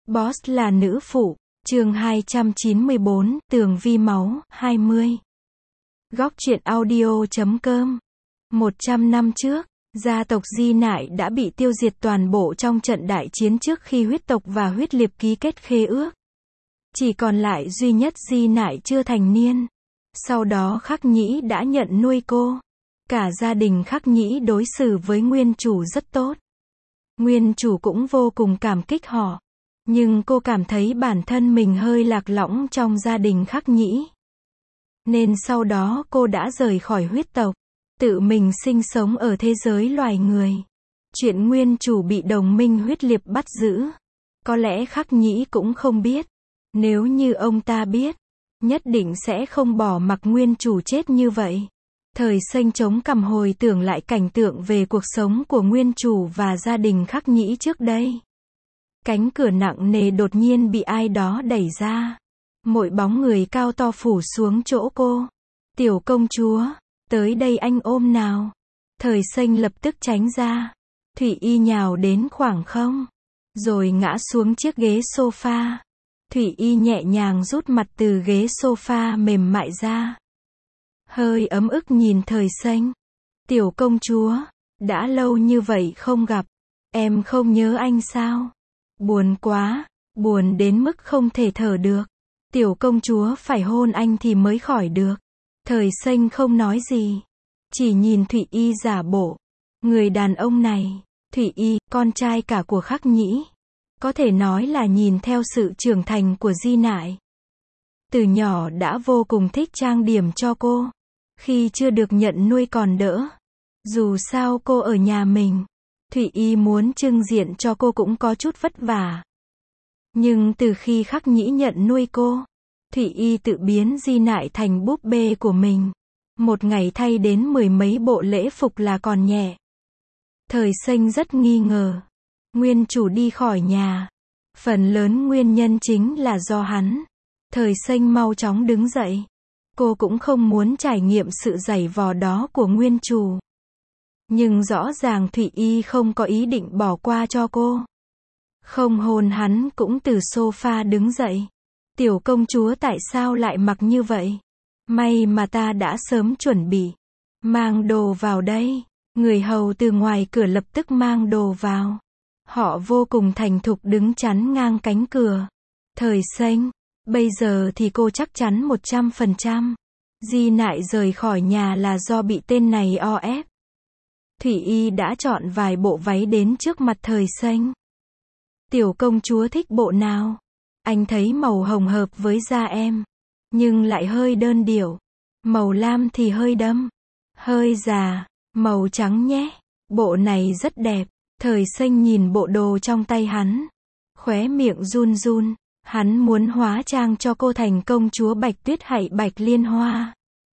Boss là nữ phụ, chương 294, tường vi máu, 20. Góc truyện audio.com. 100 năm trước, gia tộc Di Nại đã bị tiêu diệt toàn bộ trong trận đại chiến trước khi huyết tộc và huyết liệp ký kết khế ước. Chỉ còn lại duy nhất Di Nại chưa thành niên. Sau đó Khắc Nhĩ đã nhận nuôi cô. Cả gia đình Khắc Nhĩ đối xử với nguyên chủ rất tốt. Nguyên chủ cũng vô cùng cảm kích họ. Nhưng cô cảm thấy bản thân mình hơi lạc lõng trong gia đình Khắc Nhĩ. Nên sau đó cô đã rời khỏi huyết tộc, tự mình sinh sống ở thế giới loài người. Chuyện nguyên chủ bị đồng minh huyết liệp bắt giữ, có lẽ Khắc Nhĩ cũng không biết. Nếu như ông ta biết, nhất định sẽ không bỏ mặc nguyên chủ chết như vậy. Thời Xanh chống cằm hồi tưởng lại cảnh tượng về cuộc sống của nguyên chủ và gia đình Khắc Nhĩ trước đây. Cánh cửa nặng nề đột nhiên bị ai đó đẩy ra. Mỗi bóng người cao to phủ xuống chỗ cô. Tiểu công chúa, tới đây anh ôm nào. Thời Xanh lập tức tránh ra. Thủy Y nhào đến khoảng không, rồi ngã xuống chiếc ghế sofa. Thủy Y nhẹ nhàng rút mặt từ ghế sofa mềm mại ra. Hơi ấm ức nhìn Thời Xanh. Tiểu công chúa, đã lâu như vậy không gặp. Em không nhớ anh sao? Buồn quá, buồn đến mức không thể thở được. Tiểu công chúa phải hôn anh thì mới khỏi được. Thời Xanh không nói gì, chỉ nhìn Thủy Y giả bộ. Người đàn ông này, Thủy Y, con trai cả của Khắc Nhĩ, có thể nói là nhìn theo sự trưởng thành của Di Nại. Từ nhỏ đã vô cùng thích trang điểm cho cô. Khi chưa được nhận nuôi còn đỡ. Dù sao cô ở nhà mình, Thủy Y muốn trưng diện cho cô cũng có chút vất vả. Nhưng từ khi Khắc Nhĩ nhận nuôi cô, Thủy Y tự biến Di Nại thành búp bê của mình. Một ngày thay đến 10 mấy bộ lễ phục là còn nhẹ. Thời Xanh rất nghi ngờ. Nguyên chủ đi khỏi nhà. Phần lớn nguyên nhân chính là do hắn. Thời Xanh mau chóng đứng dậy. Cô cũng không muốn trải nghiệm sự giày vò đó của nguyên chủ. Nhưng rõ ràng Thủy Y không có ý định bỏ qua cho cô. Không hôn hắn cũng từ sofa đứng dậy. Tiểu công chúa tại sao lại mặc như vậy? May mà ta đã sớm chuẩn bị. Mang đồ vào đây. Người hầu từ ngoài cửa lập tức mang đồ vào. Họ vô cùng thành thục đứng chắn ngang cánh cửa. Thời Xanh, bây giờ thì cô chắc chắn 100%. Di Nại rời khỏi nhà là do bị tên này o ép. Thủy Y đã chọn vài bộ váy đến trước mặt Thời Xanh. Tiểu công chúa thích bộ nào? Anh thấy màu hồng hợp với da em, nhưng lại hơi đơn điệu. Màu lam thì hơi đâm, hơi già. Màu trắng nhé. Bộ này rất đẹp. Thời Xanh nhìn bộ đồ trong tay hắn, khóe miệng run run. Hắn muốn hóa trang cho cô thành công chúa Bạch Tuyết hay Bạch Liên Hoa.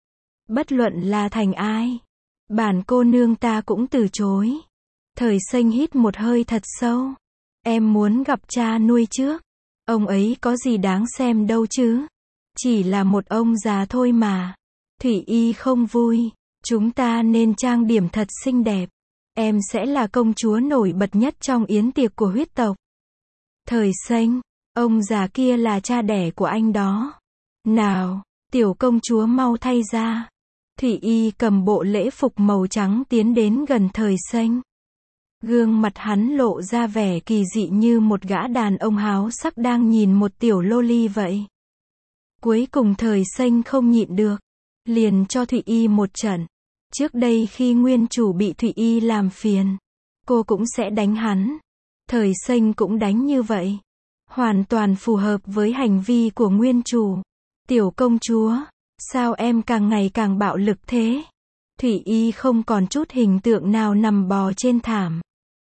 Bất luận là thành ai, bản cô nương ta cũng từ chối. Thời Xanh hít một hơi thật sâu. Em muốn gặp cha nuôi trước. Ông ấy có gì đáng xem đâu chứ. Chỉ là một ông già thôi mà. Thủy Y không vui. Chúng ta nên trang điểm thật xinh đẹp. Em sẽ là công chúa nổi bật nhất trong yến tiệc của huyết tộc. Thời Xanh, ông già kia là cha đẻ của anh đó. Nào, tiểu công chúa mau thay ra. Thủy Y cầm bộ lễ phục màu trắng tiến đến gần Thời Xanh. Gương mặt hắn lộ ra vẻ kỳ dị như một gã đàn ông háo sắc đang nhìn một tiểu loli vậy. Cuối cùng Thời Xanh không nhịn được, liền cho Thủy Y một trận. Trước đây khi nguyên chủ bị Thủy Y làm phiền, cô cũng sẽ đánh hắn. Thời Xanh cũng đánh như vậy. Hoàn toàn phù hợp với hành vi của nguyên chủ. Tiểu công chúa, sao em càng ngày càng bạo lực thế? Thủy Y không còn chút hình tượng nào nằm bò trên thảm.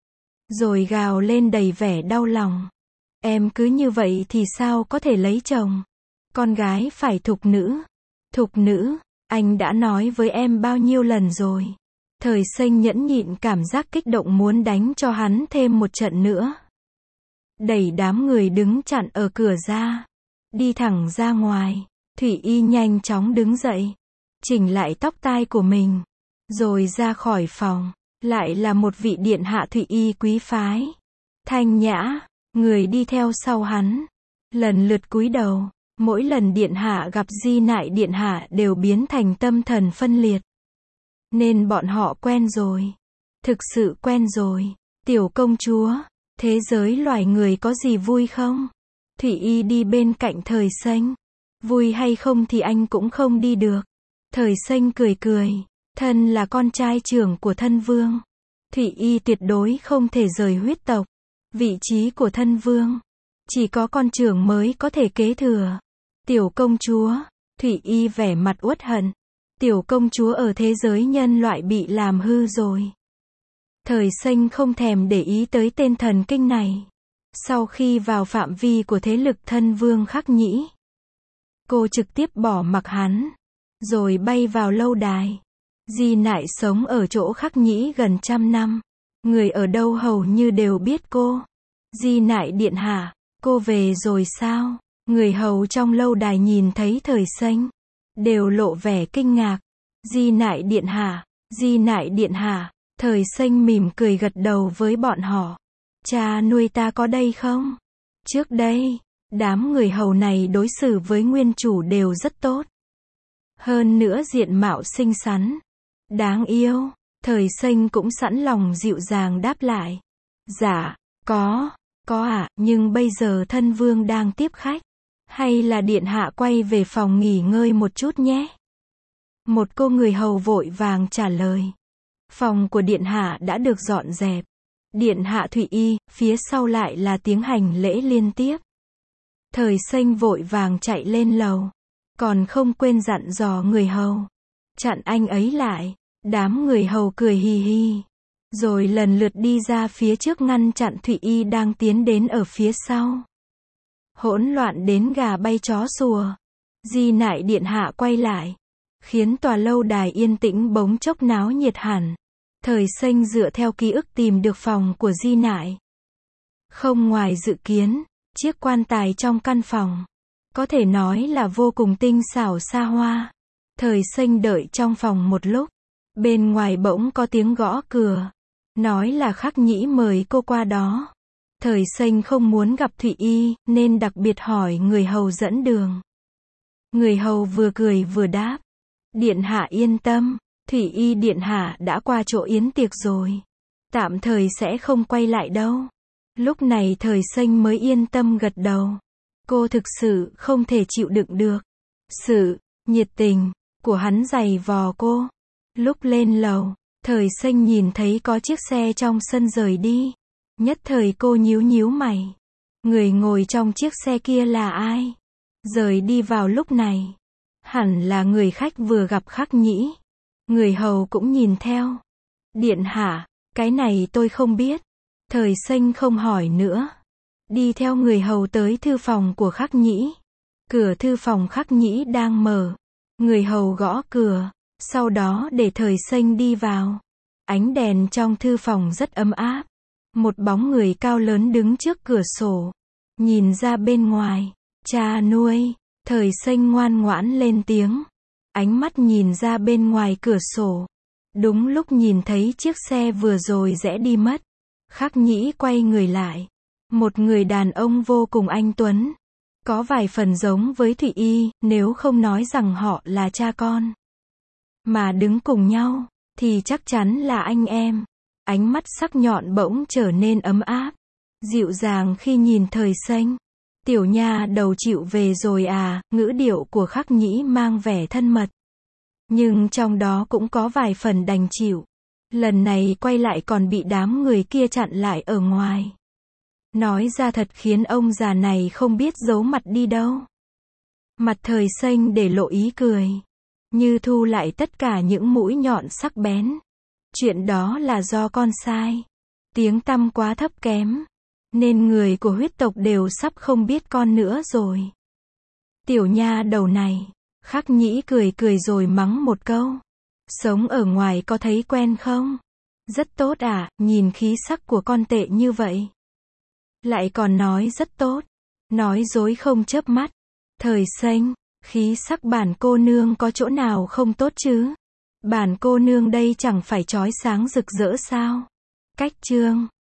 Rồi gào lên đầy vẻ đau lòng. Em cứ như vậy thì sao có thể lấy chồng? Con gái phải thục nữ. Thục nữ, anh đã nói với em bao nhiêu lần rồi. Thời Xanh nhẫn nhịn cảm giác kích động muốn đánh cho hắn thêm một trận nữa. Đẩy đám người đứng chặn ở cửa ra. Đi thẳng ra ngoài. Thủy Y nhanh chóng đứng dậy. Chỉnh lại tóc tai của mình. Rồi ra khỏi phòng. Lại là một vị điện hạ Thủy Y quý phái. Thanh nhã, Người đi theo sau hắn, lần lượt cúi đầu. Mỗi lần điện hạ gặp Di Nại điện hạ đều biến thành tâm thần phân liệt. Nên bọn họ quen rồi. Thực sự quen rồi. Tiểu công chúa, thế giới loài người có gì vui không? Thủy Y đi bên cạnh Thời Xanh. Vui hay không thì anh cũng không đi được. Thời Xanh cười cười. Thân là con trai trưởng của thân vương. Thủy Y tuyệt đối không thể rời huyết tộc. Vị trí của thân vương. Chỉ có con trưởng mới có thể kế thừa. Tiểu công chúa. Thủy Y vẻ mặt uất hận. Tiểu công chúa ở thế giới nhân loại bị làm hư rồi. Thời Xanh không thèm để ý tới tên thần kinh này. Sau khi vào phạm vi của thế lực thân vương Khắc Nhĩ, cô trực tiếp bỏ mặc hắn, rồi bay vào lâu đài. Di Nại sống ở chỗ Khắc Nhĩ gần 100 năm. Người ở đâu hầu như đều biết cô. Di Nại điện hạ, cô về rồi sao? Người hầu trong lâu đài nhìn thấy Thời Xanh, đều lộ vẻ kinh ngạc. Di Nại điện hạ, Di Nại điện hạ. Thời Xanh mỉm cười gật đầu với bọn họ. Cha nuôi ta có đây không? Trước đây, đám người hầu này đối xử với nguyên chủ đều rất tốt. Hơn nữa diện mạo xinh xắn, đáng yêu. Thời Xanh cũng sẵn lòng dịu dàng đáp lại. Dạ, có ạ, nhưng bây giờ thân vương đang tiếp khách. Hay là điện hạ quay về phòng nghỉ ngơi một chút nhé? Một cô người hầu vội vàng trả lời. Phòng của điện hạ đã được dọn dẹp. Điện hạ Thủy Y, phía sau lại là tiếng hành lễ liên tiếp. Thời Xanh vội vàng chạy lên lầu. Còn không quên dặn dò người hầu. Chặn anh ấy lại. Đám người hầu cười hì hì. Rồi lần lượt đi ra phía trước ngăn chặn Thủy Y đang tiến đến ở phía sau. Hỗn loạn đến gà bay chó sủa. Di Nại điện hạ quay lại, khiến tòa lâu đài yên tĩnh bỗng chốc náo nhiệt hẳn. Thời Xanh dựa theo ký ức tìm được phòng của Di Nại. Không ngoài dự kiến, chiếc quan tài trong căn phòng, có thể nói là vô cùng tinh xảo xa hoa. Thời Xanh đợi trong phòng một lúc, bên ngoài bỗng có tiếng gõ cửa, nói là Khắc Nhĩ mời cô qua đó. Thời Xanh không muốn gặp Thủy Y, nên đặc biệt hỏi người hầu dẫn đường. Người hầu vừa cười vừa đáp. Điện hạ yên tâm, Thủy Y điện hạ đã qua chỗ yến tiệc rồi. Tạm thời sẽ không quay lại đâu. Lúc này Thời Xanh mới yên tâm gật đầu. Cô thực sự không thể chịu đựng được sự nhiệt tình của hắn giày vò cô. Lúc lên lầu, Thời Xanh nhìn thấy có chiếc xe trong sân rời đi. Nhất thời cô nhíu nhíu mày. Người ngồi trong chiếc xe kia là ai? Rời đi vào lúc này. Hẳn là người khách vừa gặp Khắc Nhĩ. Người hầu cũng nhìn theo. Điện hạ, cái này tôi không biết. Thời Xanh không hỏi nữa. Đi theo người hầu tới thư phòng của Khắc Nhĩ. Cửa thư phòng Khắc Nhĩ đang mở. Người hầu gõ cửa, sau đó để Thời Xanh đi vào. Ánh đèn trong thư phòng rất ấm áp. Một bóng người cao lớn đứng trước cửa sổ, nhìn ra bên ngoài. Cha nuôi. Thời Xanh ngoan ngoãn lên tiếng. Ánh mắt nhìn ra bên ngoài cửa sổ. Đúng lúc nhìn thấy chiếc xe vừa rồi rẽ đi mất. Khắc Nhĩ quay người lại. Một người đàn ông vô cùng anh tuấn. Có vài phần giống với Thủy Y, nếu không nói rằng họ là cha con. Mà đứng cùng nhau, thì chắc chắn là anh em. Ánh mắt sắc nhọn bỗng trở nên ấm áp, dịu dàng khi nhìn Thời Xanh. Tiểu nha đầu chịu về rồi à? Ngữ điệu của Khắc Nhĩ mang vẻ thân mật, nhưng trong đó cũng có vài phần đành chịu. Lần này quay lại còn bị đám người kia chặn lại ở ngoài. Nói ra thật khiến ông già này không biết giấu mặt đi đâu. Mặt Thời Xanh để lộ ý cười, như thu lại tất cả những mũi nhọn sắc bén. Chuyện đó là do con sai. Tiếng tăm quá thấp kém, nên người của huyết tộc đều sắp không biết con nữa rồi. Tiểu nha đầu này. Khắc Nhĩ cười cười rồi mắng một câu. Sống ở ngoài có thấy quen không? Rất tốt à, nhìn khí sắc của con tệ như vậy. Lại còn nói rất tốt. Nói dối không chớp mắt. Thời Xanh, khí sắc bản cô nương có chỗ nào không tốt chứ? Bản cô nương đây chẳng phải chói sáng rực rỡ sao? Cách chương